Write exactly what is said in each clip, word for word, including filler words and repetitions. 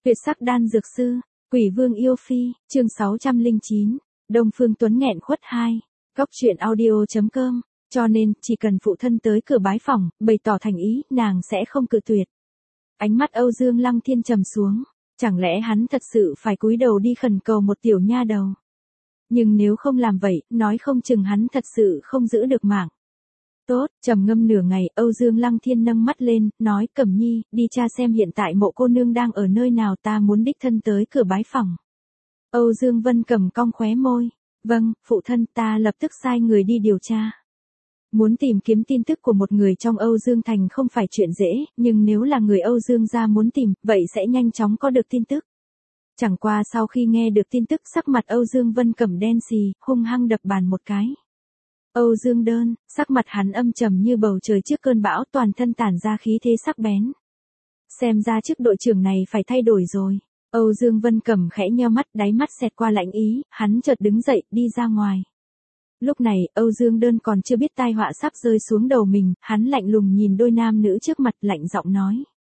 Tuyệt sắc đan dược sư, Quỷ Vương yêu phi, chương sáu trăm lẻ chín, Đông Phương Tuấn nghẹn khuất hai, góc truyện audio chấm com, cho nên, chỉ cần phụ thân tới cửa bái phỏng, bày tỏ thành ý, nàng sẽ không cự tuyệt. Ánh mắt Âu Dương Lăng Thiên trầm xuống, chẳng lẽ hắn thật sự phải cúi đầu đi khẩn cầu một tiểu nha đầu. Nhưng nếu không làm vậy, nói không chừng hắn thật sự không giữ được mạng. Tốt, trầm ngâm nửa ngày, Âu Dương Lăng Thiên nâng mắt lên, nói Cẩm Nhi, đi tra xem hiện tại mộ cô nương đang ở nơi nào, ta muốn đích thân tới cửa bái phỏng. Âu Dương Vân Cẩm cong khóe môi, vâng, phụ thân, ta lập tức sai người đi điều tra. Muốn tìm kiếm tin tức của một người trong Âu Dương Thành không phải chuyện dễ, nhưng nếu là người Âu Dương gia muốn tìm, vậy sẽ nhanh chóng có được tin tức. Chẳng qua sau khi nghe được tin tức, sắc mặt Âu Dương Vân Cẩm đen xì, hung hăng đập bàn một cái. Âu Dương Đơn, sắc mặt hắn âm trầm như bầu trời trước cơn bão, toàn thân tản ra khí thế sắc bén. Xem ra chức đội trưởng này phải thay đổi rồi. Âu Dương Vân Cẩm khẽ nheo mắt, đáy mắt xẹt qua lạnh ý, hắn chợt đứng dậy, đi ra ngoài. Lúc này, Âu Dương Đơn còn chưa biết tai họa sắp rơi xuống đầu mình, hắn lạnh lùng nhìn đôi nam nữ trước mặt, lạnh giọng nói.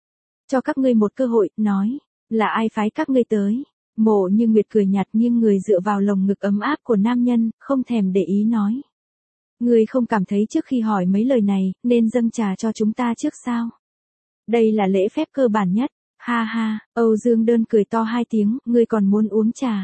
Cho các ngươi một cơ hội, nói, là ai phái các ngươi tới? Mộ Như Nguyệt cười nhạt nghiêng người dựa vào lồng ngực ấm áp của nam nhân, không thèm để ý nói. Ngươi không cảm thấy trước khi hỏi mấy lời này, nên dâng trà cho chúng ta trước sao? Đây là lễ phép cơ bản nhất. Ha ha, Âu Dương Đơn cười to hai tiếng, ngươi còn muốn uống trà?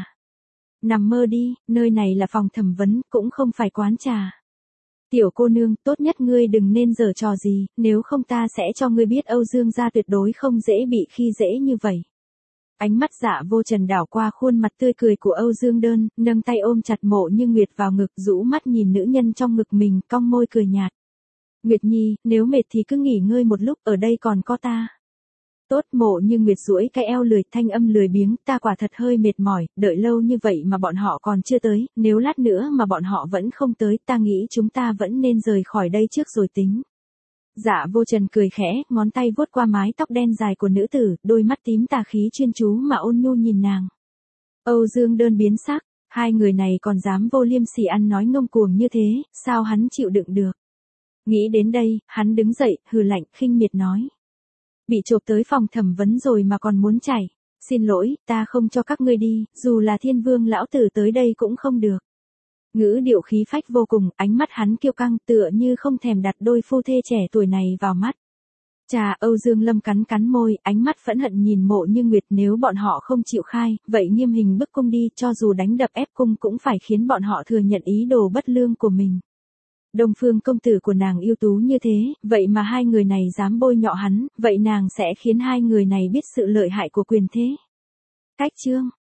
Nằm mơ đi, nơi này là phòng thẩm vấn, cũng không phải quán trà. Tiểu cô nương, tốt nhất ngươi đừng nên giở trò gì, nếu không ta sẽ cho ngươi biết Âu Dương gia tuyệt đối không dễ bị khi dễ như vậy. Ánh mắt Dạ Vô Trần đảo qua khuôn mặt tươi cười của Âu Dương Đơn, nâng tay ôm chặt Mộ Như Nguyệt vào ngực, rũ mắt nhìn nữ nhân trong ngực mình, cong môi cười nhạt. Nguyệt Nhi, nếu mệt thì cứ nghỉ ngơi một lúc, ở đây còn có ta. Tốt. Mộ Như Nguyệt duỗi cái eo lười, thanh âm lười biếng, ta quả thật hơi mệt mỏi, đợi lâu như vậy mà bọn họ còn chưa tới, nếu lát nữa mà bọn họ vẫn không tới, ta nghĩ chúng ta vẫn nên rời khỏi đây trước rồi tính. Dạ Vô Trần cười khẽ, ngón tay vuốt qua mái tóc đen dài của nữ tử, đôi mắt tím tà khí chuyên chú mà ôn nhu nhìn nàng. Âu Dương Đơn biến sắc, hai người này còn dám vô liêm sỉ ăn nói ngông cuồng như thế, sao hắn chịu đựng được? Nghĩ đến đây, hắn đứng dậy, hừ lạnh, khinh miệt nói. Bị chộp tới phòng thẩm vấn rồi mà còn muốn chạy. Xin lỗi, ta không cho các ngươi đi, dù là Thiên Vương lão tử tới đây cũng không được. Ngữ điệu khí phách vô cùng, ánh mắt hắn kiêu căng, tựa như không thèm đặt đôi phu thê trẻ tuổi này vào mắt. Chà, Âu Dương Lâm cắn cắn môi, ánh mắt phẫn hận nhìn Mộ Như Nguyệt, nếu bọn họ không chịu khai, vậy nghiêm hình bức cung đi, cho dù đánh đập ép cung cũng phải khiến bọn họ thừa nhận ý đồ bất lương của mình. Đông Phương công tử của nàng ưu tú như thế, vậy mà hai người này dám bôi nhọ hắn, vậy nàng sẽ khiến hai người này biết sự lợi hại của quyền thế. Cách chương